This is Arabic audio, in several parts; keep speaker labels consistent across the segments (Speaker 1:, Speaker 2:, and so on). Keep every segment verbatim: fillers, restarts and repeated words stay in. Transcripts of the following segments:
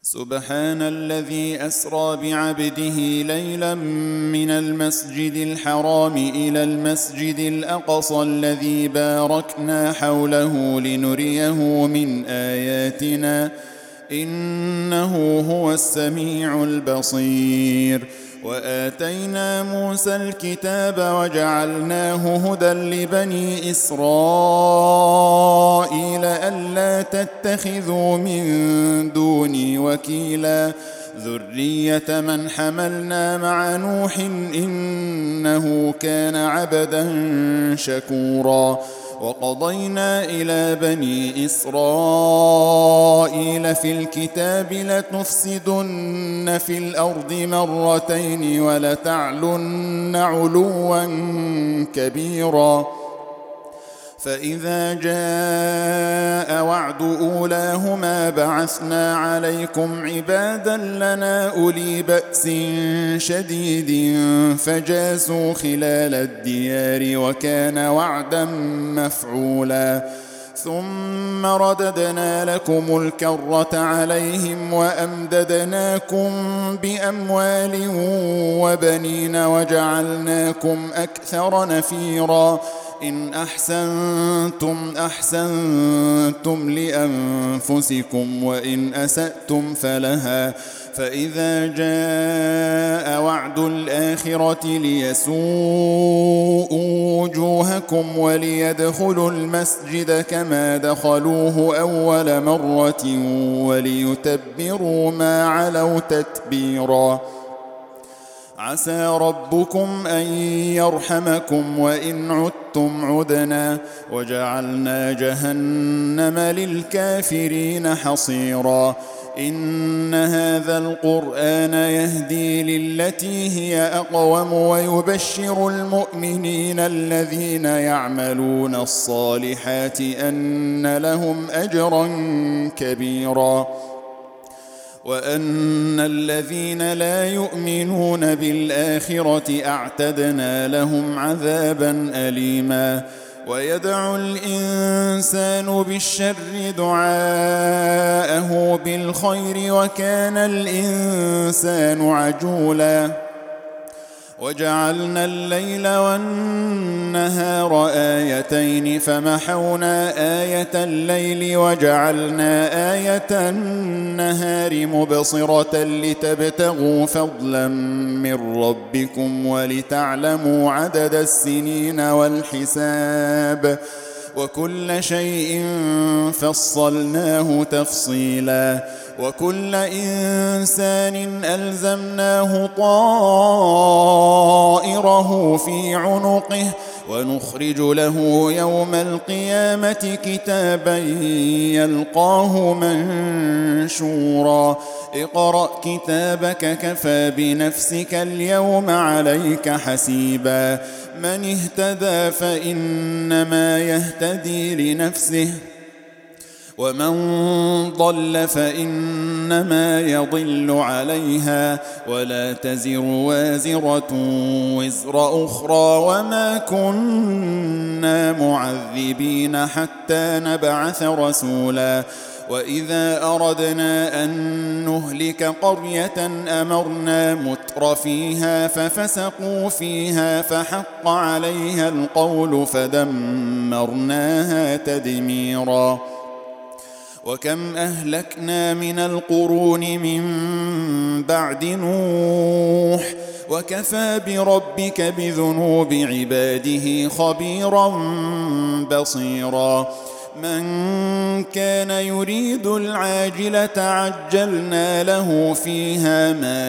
Speaker 1: سبحان الذي أسرى بعبده ليلا من المسجد الحرام إلى المسجد الأقصى الذي باركنا حوله لنريه من آياتنا إنه هو السميع البصير. وآتينا موسى الكتاب وجعلناه هدى لبني إسرائيل ألا تتخذوا من دوني وكيلا ذرية من حملنا مع نوح إنه كان عبدا شكورا. وقضينا إلى بني إسرائيل في الكتاب لتفسدن في الأرض مرتين ولتعلن علوا كبيرا. فإذا جاء وعد أولاهما بعثنا عليكم عبادا لنا أولي بأس شديد فجاسوا خلال الديار وكان وعدا مفعولا. ثم رددنا لكم الكرة عليهم وأمددناكم بأموال وبنين وجعلناكم أكثر نفيرا. إن أحسنتم أحسنتم لأنفسكم وإن أسأتم فلها. فإذا جاء وعد الآخرة ليسوءوا وجوهكم وليدخلوا المسجد كما دخلوه أول مرة وليتبروا ما علوا تتبيرا. عسى ربكم أن يرحمكم وإن عدتم عدنا وجعلنا جهنم للكافرين حصيرا. إن هذا القرآن يهدي للتي هي أقوم ويبشر المؤمنين الذين يعملون الصالحات أن لهم أجرا كبيرا وأن الذين لا يؤمنون بالآخرة أعتدنا لهم عذابا أليما. ويدعو الإنسان بالشر دعاءه بالخير وكان الإنسان عجولا. وجعلنا الليل والنهار آيتين فمحونا آية الليل وجعلنا آية النهار مبصرة لتبتغوا فضلا من ربكم ولتعلموا عدد السنين والحساب وكل شيء فصلناه تفصيلا. وكل إنسان ألزمناه طائره في عنقه ونخرج له يوم القيامة كتابا يلقاه منشورا. اقرأ كتابك كفى بنفسك اليوم عليك حسيبا. من اهتدى فإنما يهتدي لنفسه ومن ضل فإنما يضل عليها ولا تزر وازرة وزر أخرى وما كنا معذبين حتى نبعث رسولا. وإذا أردنا أن نهلك قرية أمرنا متر فيها ففسقوا فيها فحق عليها القول فدمرناها تدميرا. وكم أهلكنا من القرون من بعد نوح وكفى بربك بذنوب عباده خبيرا بصيرا. من كان يريد العاجلة عجلنا له فيها ما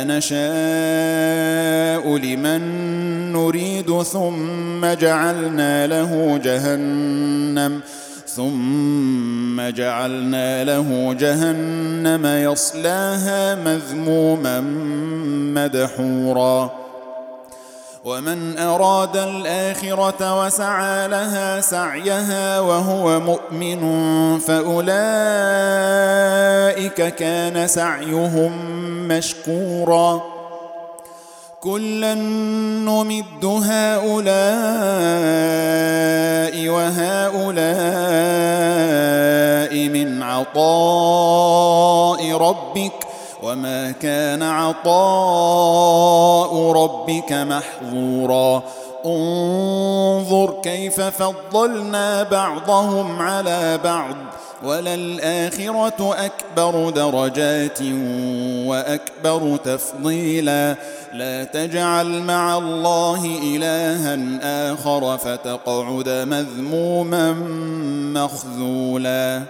Speaker 1: نشاء لمن نريد ثم جعلنا له جهنم ثم جعلنا له جهنم يصلاها مذموما مدحورا. ومن أراد الآخرة وسعى لها سعيها وهو مؤمن فأولئك كان سعيهم مشكورا. كلا نمد هؤلاء وهؤلاء من عطاء ربك وما كان عطاء ربك محظورا انظر كيف فضلنا بعضهم على بعض وللآخرة أكبر درجات وأكبر تفضيلا لا تجعل مع الله إلها آخر فتقعد مذموما مخذولا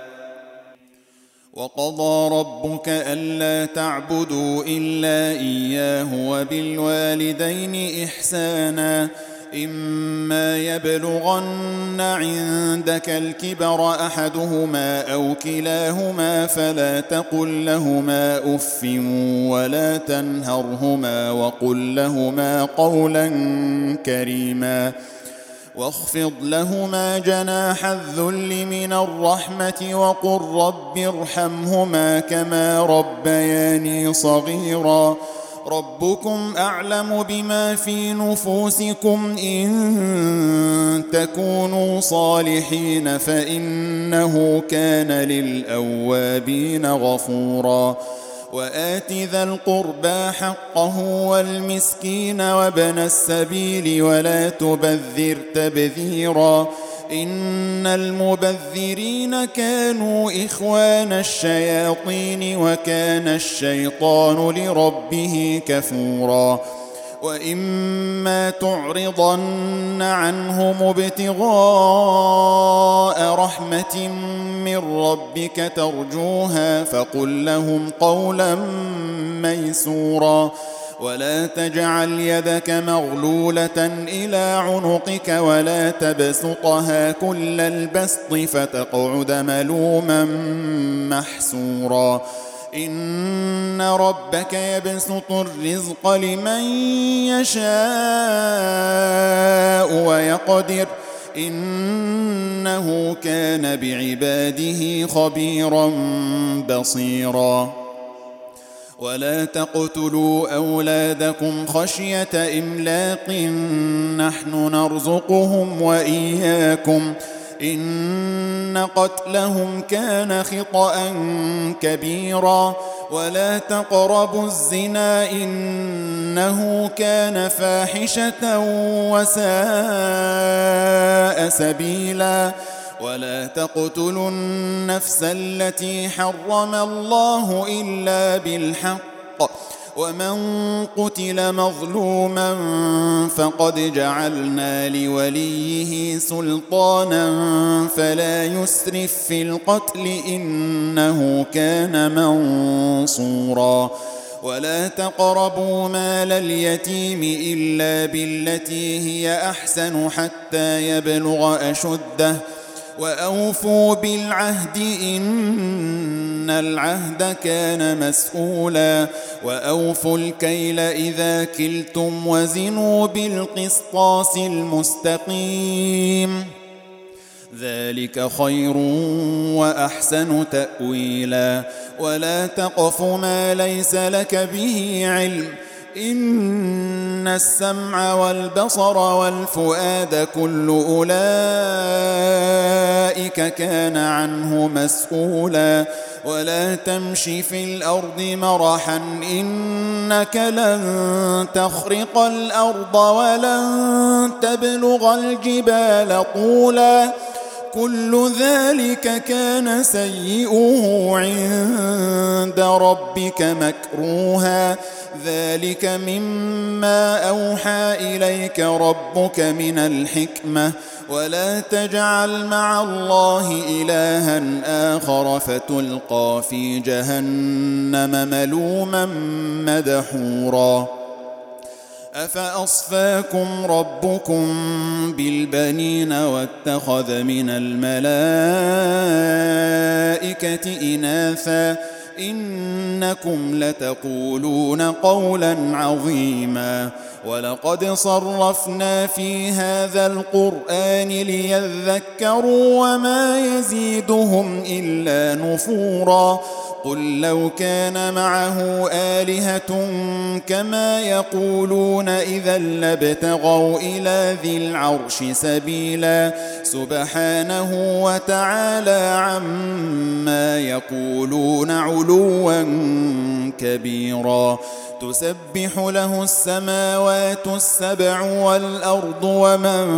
Speaker 1: وقضى ربك ألا تعبدوا إلا إياه وبالوالدين إحسانا إما يبلغن عندك الكبر أحدهما أو كلاهما فلا تقل لهما أف ولا تنهرهما وقل لهما قولا كريما واخفض لهما جناح الذل من الرحمة وقل رب ارحمهما كما ربياني صغيرا ربكم أعلم بما في نفوسكم إن تكونوا صالحين فإنه كان للأوابين غفورا وآت ذا القربى حقه والمسكين وابن السبيل ولا تبذر تبذيرا إن المبذرين كانوا إخوان الشياطين وكان الشيطان لربه كفورا وإما تعرضن عنهم ابتغاء رحمة من ربك ترجوها فقل لهم قولا ميسورا ولا تجعل يدك مغلولة إلى عنقك ولا تبسطها كل البسط فتقعد ملوما محسورا إن ربك يبسط الرزق لمن يشاء ويقدر إنه كان بعباده خبيرا بصيرا ولا تقتلوا أولادكم خشية إملاق نحن نرزقهم وإياكم إن قتلهم كان خطأ كبيرا ولا تقربوا الزنا إنه كان فاحشة وساء سبيلا ولا تقتلوا النفس التي حرم الله إلا بالحق ومن قتل مظلوما فقد جعلنا لوليه سلطانا فلا يسرف في القتل إنه كان منصورا ولا تقربوا مال اليتيم إلا بالتي هي أحسن حتى يبلغ أشده وأوفوا بالعهد إن العهد كان مسؤولا وأوفوا الكيل إذا كلتم وزنوا بالقسطاس المستقيم ذلك خير وأحسن تأويلا ولا تقف ما ليس لك به علم إن السمع والبصر والفؤاد كل أولئك كان عنه مسؤولا ولا تمش في الأرض مرحا إنك لن تخرق الأرض ولن تبلغ الجبال طولا كل ذلك كان سيئه عند ربك مكروها ذلك مما أوحى إليك ربك من الحكمة ولا تجعل مع الله إلها آخر فتلقى في جهنم ملوما مدحورا أفأصفاكم ربكم بالبنين واتخذ من الملائكة إناثا إنكم لتقولون قولا عظيما ولقد صرفنا في هذا القرآن ليذكروا وما يزيدهم إلا نفورا قل لو كان معه آلهة كما يقولون إذا لابتغوا إلى ذي العرش سبيلا سبحانه وتعالى عما يقولون علوا كبيرا تسبح له السماوات السبع والأرض ومن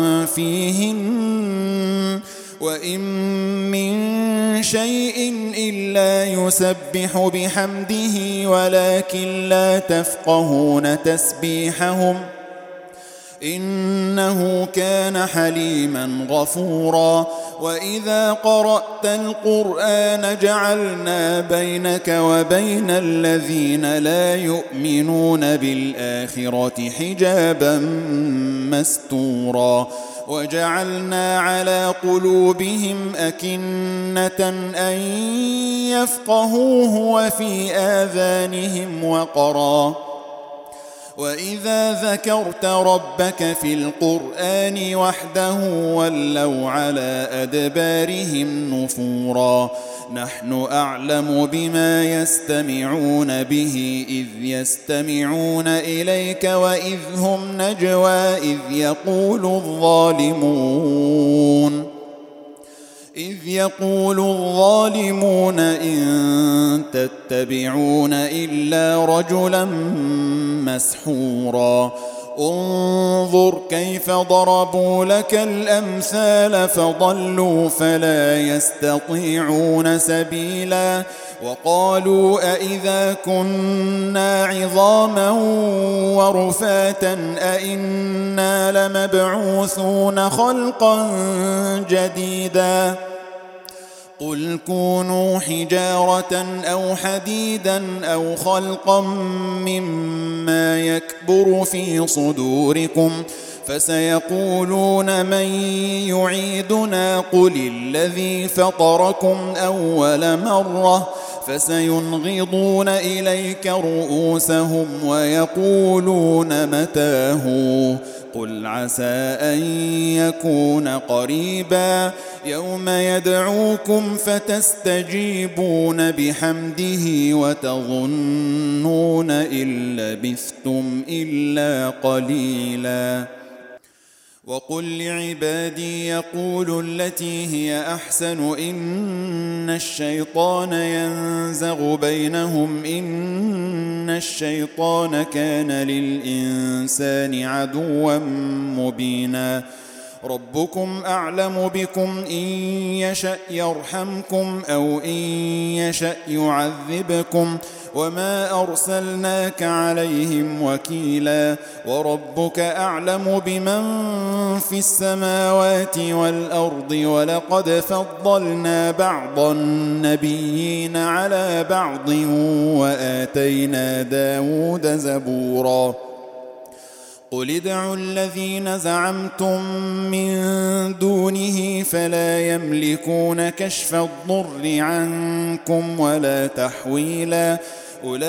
Speaker 1: فيهن وإن من شيء إلا يسبح بحمده ولكن لا تفقهون تسبيحهم إنه كان حليما غفورا وإذا قرأت القرآن جعلنا بينك وبين الذين لا يؤمنون بالآخرة حجابا مستورا وجعلنا على قلوبهم أكنة أن يفقهوه وفي آذانهم وقرا وإذا ذكرت ربك في القرآن وحده ولوا على أدبارهم نفورا نحن أعلم بما يستمعون به إذ يستمعون إليك وإذ هم نجوى إذ يقول الظالمون إذ يقول الظالمون إن تتبعون إلا رجلا مسحورا انظر كيف ضربوا لك الأمثال فضلوا فلا يستطيعون سبيلا وقالوا أإذا كنا عظاما ورفاتا أإنا لمبعوثون خلقا جديدا قل كونوا حجارة أو حديدا أو خلقا مما يكبر في صدوركم فسيقولون من يعيدنا قل الذي فطركم أول مرة فسينغضون إليك رؤوسهم ويقولون متاه قل عسى أن يكون قريبا يوم يدعوكم فتستجيبون بحمده وتظنون إن لبثتم إلا قليلا وقل لعبادي يقولوا التي هي أحسن إن الشيطان ينزغ بينهم إن الشيطان كان للإنسان عدوا مبينا ربكم أعلم بكم إن يشأ يرحمكم أو إن يشأ يعذبكم وما أرسلناك عليهم وكيلا وربك أعلم بمن في السماوات والأرض ولقد فضلنا بعض النبيين على بعض وآتينا داود زبورا قل ادعوا الذين زعمتم من دونه فلا يملكون كشف الضر عنكم ولا تحويلا أولئك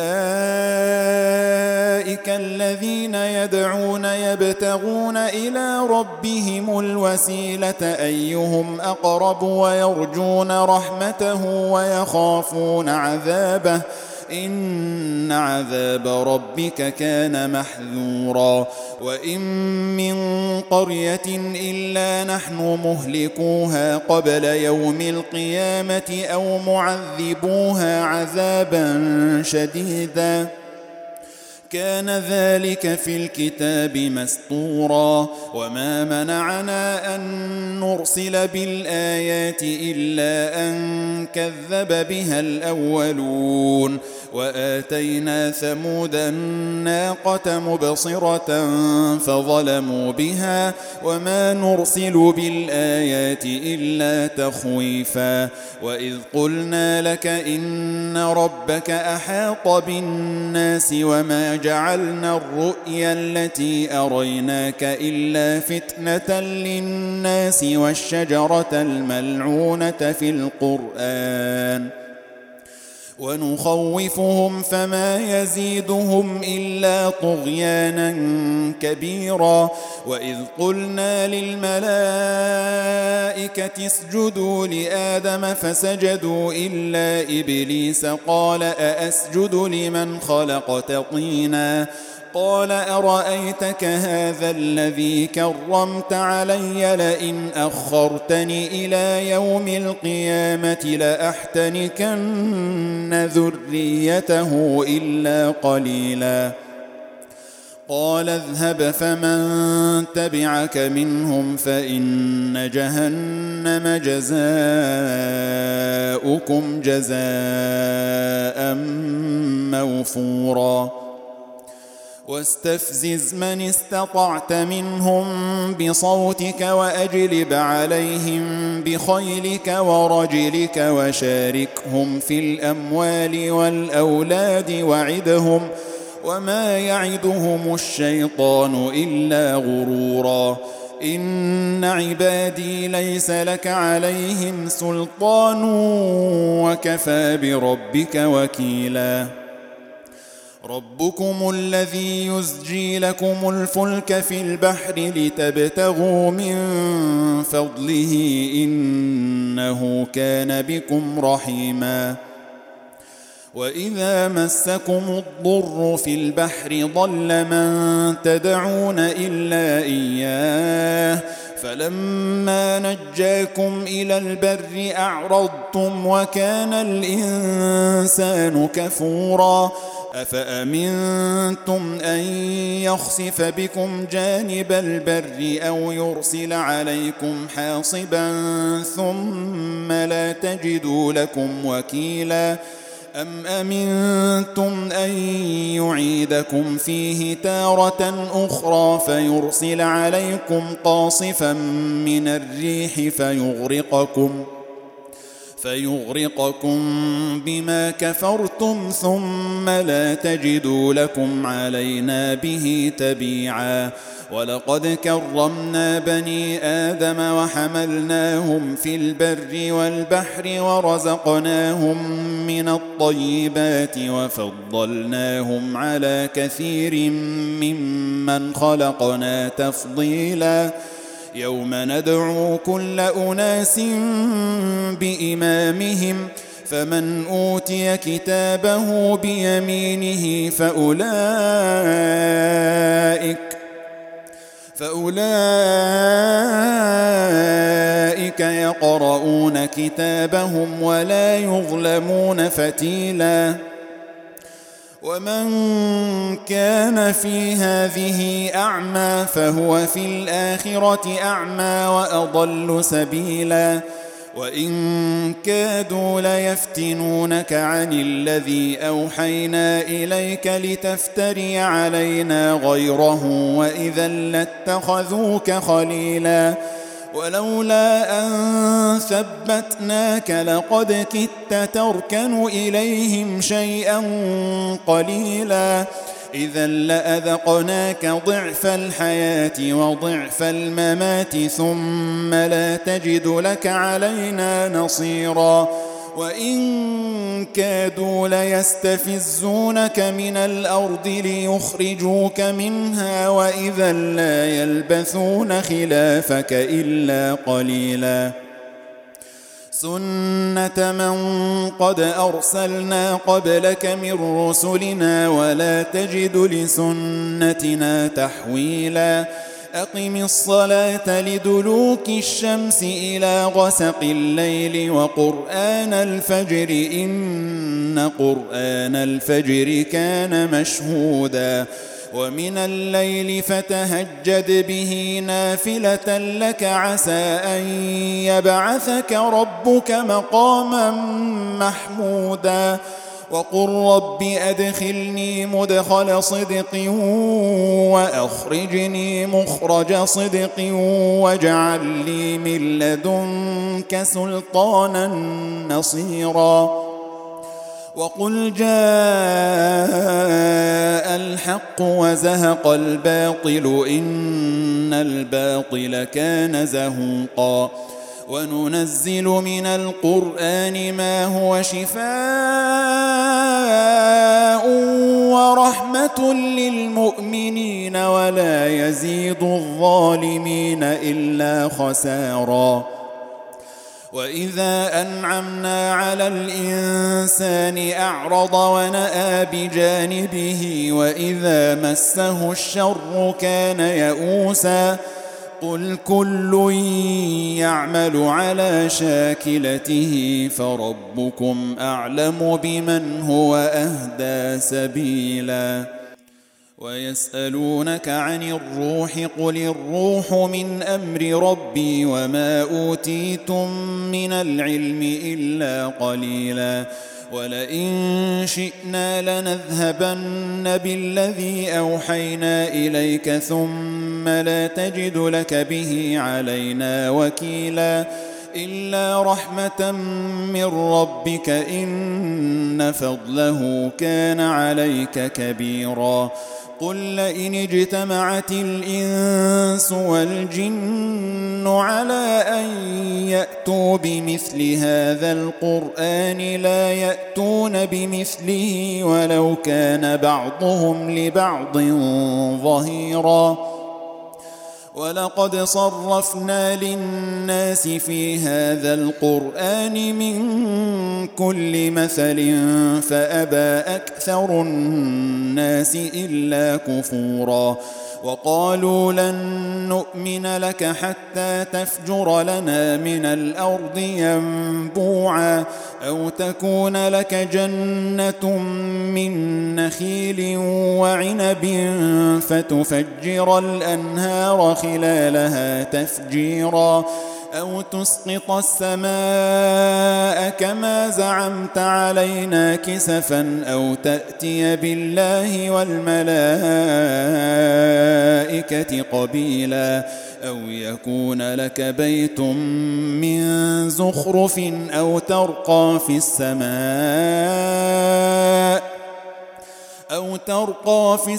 Speaker 1: الذين يدعون يبتغون إلى ربهم الوسيلة أيهم أقرب ويرجون رحمته ويخافون عذابه إن عذاب ربك كان محذورا وإن من قرية إلا نحن مهلكوها قبل يوم القيامة أو معذبوها عذابا شديدا كان ذلك في الكتاب مسطورا وما منعنا أن نرسل بالآيات إلا أن كذب بها الأولون وآتينا ثمود الناقة مبصرة فظلموا بها وما نرسل بالآيات إلا تخويفا وإذ قلنا لك إن ربك أحاط بالناس وما جعلنا الرؤيا التي أريناك إلا فتنة للناس والشجرة الملعونة في القرآن ونخوفهم فما يزيدهم إلا طغيانا كبيرا. وإذ قلنا للملائكة اسجدوا لآدم فسجدوا إلا إبليس قال أأسجد لمن خلقت طينا قال أرأيتك هذا الذي كرمت علي لئن أخرتني إلى يوم القيامة لأحتنكن ذريته إلا قليلا. قال اذهب فمن تبعك منهم فإن جهنم جزاؤكم جزاء موفورا. واستفزز من استطعت منهم بصوتك وأجلب عليهم بخيلك ورجلك وشاركهم في الأموال والأولاد وعدهم وما يعدهم الشيطان إلا غرورا. إن عبادي ليس لك عليهم سلطان وكفى بربك وكيلا. ربكم الذي يزجي لكم الفلك في البحر لتبتغوا من فضله إنه كان بكم رحيما. وإذا مسكم الضر في البحر ضل من تدعون إلا إياه فلما نجاكم إلى البر أعرضتم وكان الإنسان كفورا. أفأمنتم أن يخسف بكم جانب البر أو يرسل عليكم حاصبا ثم لا تجدوا لكم وكيلا. أم أمنتم أن يعيدكم فيه تارة أخرى فيرسل عليكم قاصفا من الريح فيغرقكم فيغرقكم بما كفرتم ثم لا تجدوا لكم علينا به تبيعا. ولقد كرمنا بني آدم وحملناهم في البر والبحر ورزقناهم من الطيبات وفضلناهم على كثير ممن خلقنا تفضيلا. يوم ندعو كل أناس بإمامهم فمن أوتي كتابه بيمينه فأولئك فأولئك يقرؤون كتابهم ولا يظلمون فتيلا. ومن كان في هذه أعمى فهو في الآخرة أعمى وأضل سبيلا. وإن كادوا ليفتنونك عن الذي أوحينا إليك لتفتري علينا غيره وإذا لاتخذوك خليلا. ولولا أن ثبتناك لقد كدت تركن إليهم شيئا قليلا. إذا لأذقناك ضعف الحياة وضعف الممات ثم لا تجد لك علينا نصيرا. وإن كادوا ليستفزونك من الأرض ليخرجوك منها وإذا لا يلبثون خلافك إلا قليلا. سنة من قد أرسلنا قبلك من رسلنا ولا تجد لسنتنا تحويلا. أقم الصلاة لدلوك الشمس إلى غسق الليل وقرآن الفجر إن قرآن الفجر كان مشهودا. ومن الليل فتهجد به نافلة لك عسى أن يبعثك ربك مقاما محمودا. وقل رب أدخلني مدخل صدق وأخرجني مخرج صدق واجعل لي من لدنك سلطانا نصيرا. وقل جاء الحق وزهق الباطل إن الباطل كان زهوقا. وننزل من القرآن ما هو شفاء ورحمة للمؤمنين ولا يزيد الظالمين إلا خسارا. وإذا أنعمنا على الإنسان أعرض ونأى بجانبه وإذا مسه الشر كان يئوسا. قل كل يعمل على شاكلته فربكم أعلم بمن هو أهدى سبيلا. ويسألونك عن الروح قل الروح من أمر ربي وما أوتيتم من العلم إلا قليلا. ولئن شئنا لنذهبن بالذي أوحينا إليك ثم لا تجد لك به علينا وكيلا. إلا رحمة من ربك إن فضله كان عليك كبيرا. قل لئن اجتمعت الإنس والجن على أن يأتوا بمثل هذا القرآن لا يأتون بمثله ولو كان بعضهم لبعض ظهيرا. ولقد صرفنا للناس في هذا القرآن من كل مثل فأبى أكثر الناس إلا كفورا. وقالوا لن نؤمن لك حتى تفجر لنا من الأرض ينبوعا أو تكون لك جنة من نخيل وعنب فتفجر الأنهار خلالها تفجيرا أو تسقط السماء كما زعمت علينا كسفا أو تأتي بالله والملائكة قبيلا أو يكون لك بيت من زخرف أو ترقى في السماء أو ترقى في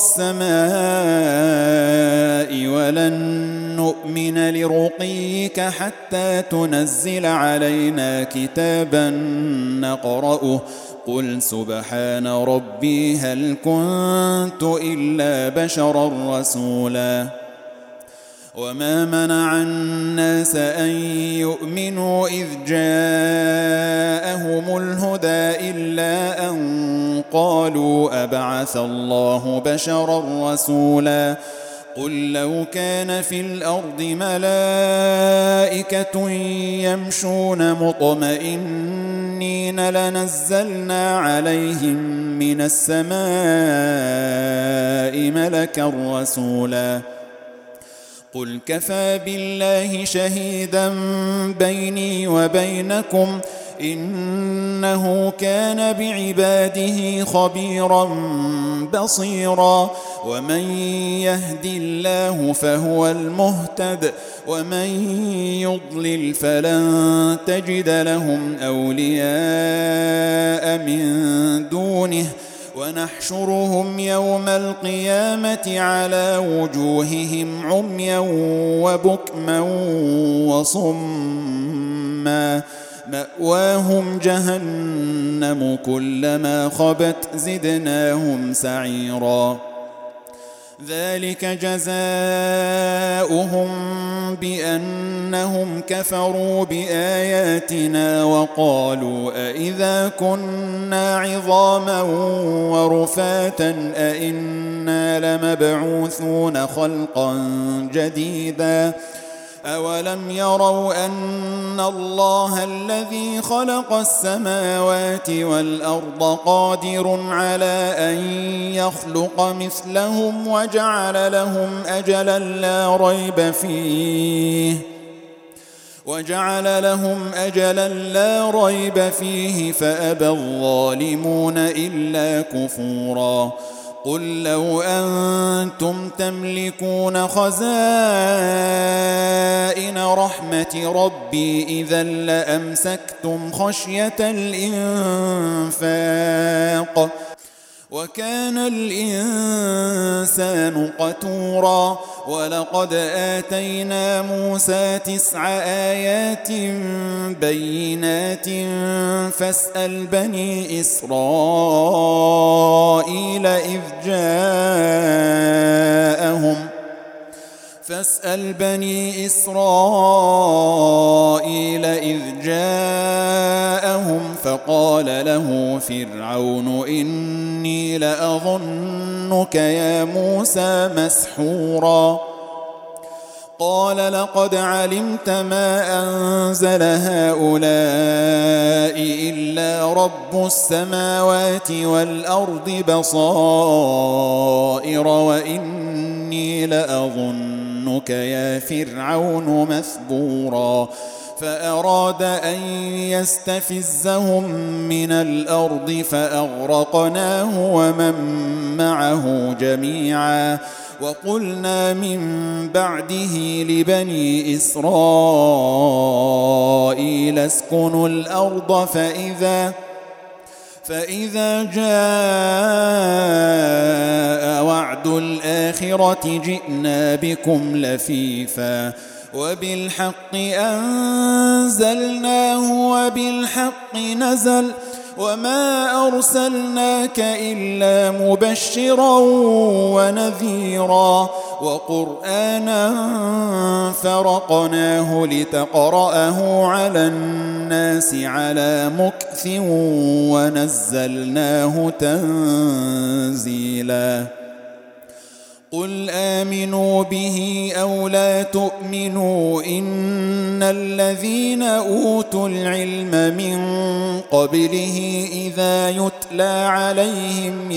Speaker 1: السماء ولن نؤمن لرقيك حتى تنزل علينا كتابا نقرأه قل سبحان ربي هل كنت إلا بشرا رسولا. وما منع الناس أن يؤمنوا إذ جاءهم الهدى إلا أن قالوا أبعث الله بشرا رسولا. قل لو كان في الأرض ملائكة يمشون مطمئنين لنزلنا عليهم من السماء ملكا رسولا. قل كفى بالله شهيدا بيني وبينكم إنه كان بعباده خبيرا بصيرا. ومن يهد الله فهو المهتد ومن يضلل فلن تجد لهم أولياء من دونه ونحشرهم يوم القيامة على وجوههم عميا وبكما وصما مأواهم جهنم كلما خبت زدناهم سعيرا. ذلك جزاؤهم بأنهم كفروا بآياتنا وقالوا أإذا كنا عظاما ورفاتا أإنا لمبعوثون خلقا جديدا. أولم يروا أن الله الذي خلق السماوات والأرض قادر على أن يخلق مثلهم وجعل لهم أجلا لا ريب فيه وجعل لهم أجلا لا ريب فيه فأبى الظالمون إلا كفورا. قل لو أنتم تملكون خزائن رحمة ربي إذا لأمسكتم خشية الإنفاق وكان الإنسان قتورا ولقد آتينا موسى تسع آيات بينات فاسأل بني إسرائيل إذ جاءهم فاسأل بني إسرائيل إذ جاءهم فقال له فرعون إني لأظنك يا موسى مسحورا قال لقد علمت ما أنزل هؤلاء إلا رب السماوات والأرض بصائر وإني لأظنك يا فرعون مثبورا فأراد أن يستفزهم من الأرض فأغرقناه ومن معه جميعا وقلنا من بعده لبني إسرائيل اسكنوا الأرض فإذا فإذا جاء وعد الآخرة جئنا بكم لفيفا وبالحق أنزلناه وبالحق نزل وما أرسلناك إلا مبشرا ونذيرا وقرآنا فرقناه لتقرأه على الناس على مكث ونزلناه تنزيلا قل آمنوا به أو لا تؤمنوا إن الذين أوتوا العلم من قبله إذا يتلى عليهم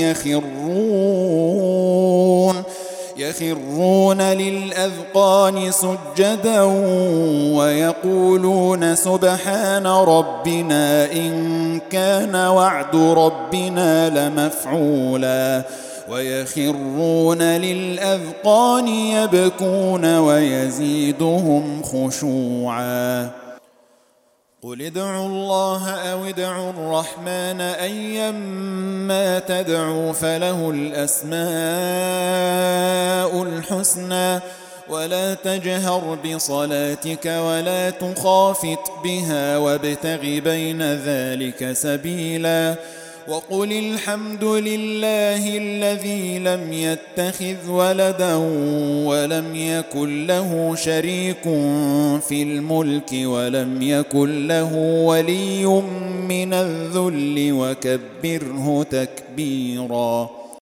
Speaker 1: يخرون يخرون للأذقان سجدا ويقولون سبحان ربنا إن كان وعد ربنا لمفعولا ويخرون للأذقان يبكون ويزيدهم خشوعا قل ادعوا الله أو ادعوا الرحمن أيما تدعوا فله الأسماء الحسنى ولا تجهر بصلاتك ولا تخافت بها وابتغ بين ذلك سبيلا وقل الحمد لله الذي لم يتخذ ولدا ولم يكن له شريك في الملك ولم يكن له ولي من الذل وكبره تكبيرا